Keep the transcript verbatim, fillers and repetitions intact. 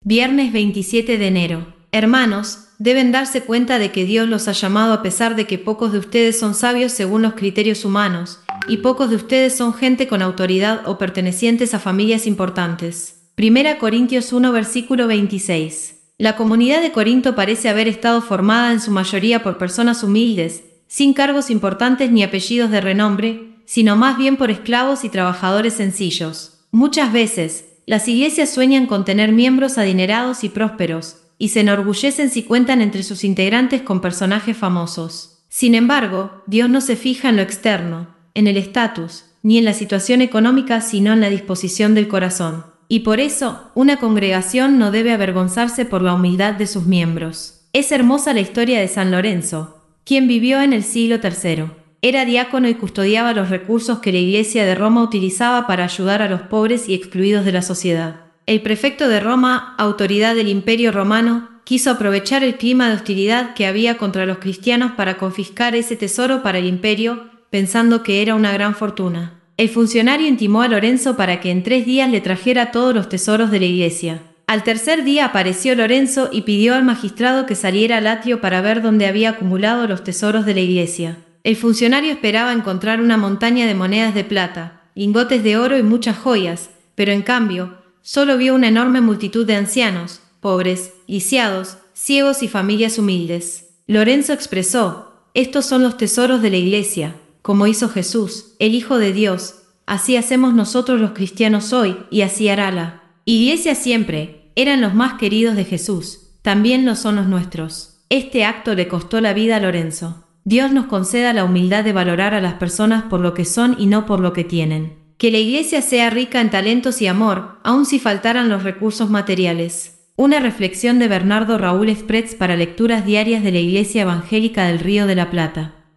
Viernes veintisiete de enero. Hermanos, deben darse cuenta de que Dios los ha llamado a pesar de que pocos de ustedes son sabios según los criterios humanos, y pocos de ustedes son gente con autoridad o pertenecientes a familias importantes. Primera Corintios uno versículo veintiséis. La comunidad de Corinto parece haber estado formada en su mayoría por personas humildes, sin cargos importantes ni apellidos de renombre, sino más bien por esclavos y trabajadores sencillos. Muchas veces, las iglesias sueñan con tener miembros adinerados y prósperos, y se enorgullecen si cuentan entre sus integrantes con personajes famosos. Sin embargo, Dios no se fija en lo externo, en el estatus, ni en la situación económica, sino en la disposición del corazón. Y por eso, una congregación no debe avergonzarse por la humildad de sus miembros. Es hermosa la historia de San Lorenzo, quien vivió en el siglo tercero. Era diácono y custodiaba los recursos que la Iglesia de Roma utilizaba para ayudar a los pobres y excluidos de la sociedad. El prefecto de Roma, autoridad del Imperio Romano, quiso aprovechar el clima de hostilidad que había contra los cristianos para confiscar ese tesoro para el imperio, pensando que era una gran fortuna. El funcionario intimó a Lorenzo para que en tres días le trajera todos los tesoros de la iglesia. Al tercer día apareció Lorenzo y pidió al magistrado que saliera al atrio para ver dónde había acumulado los tesoros de la iglesia. El funcionario esperaba encontrar una montaña de monedas de plata, lingotes de oro y muchas joyas, pero en cambio, solo vio una enorme multitud de ancianos, pobres, lisiados, ciegos y familias humildes. Lorenzo expresó: estos son los tesoros de la iglesia, como hizo Jesús, el Hijo de Dios, así hacemos nosotros los cristianos hoy, y así hará la iglesia siempre. Eran los más queridos de Jesús, también lo son los nuestros. Este acto le costó la vida a Lorenzo. Dios nos conceda la humildad de valorar a las personas por lo que son y no por lo que tienen. Que la iglesia sea rica en talentos y amor, aun si faltaran los recursos materiales. Una reflexión de Bernardo Raúl Esprets para lecturas diarias de la Iglesia Evangélica del Río de la Plata.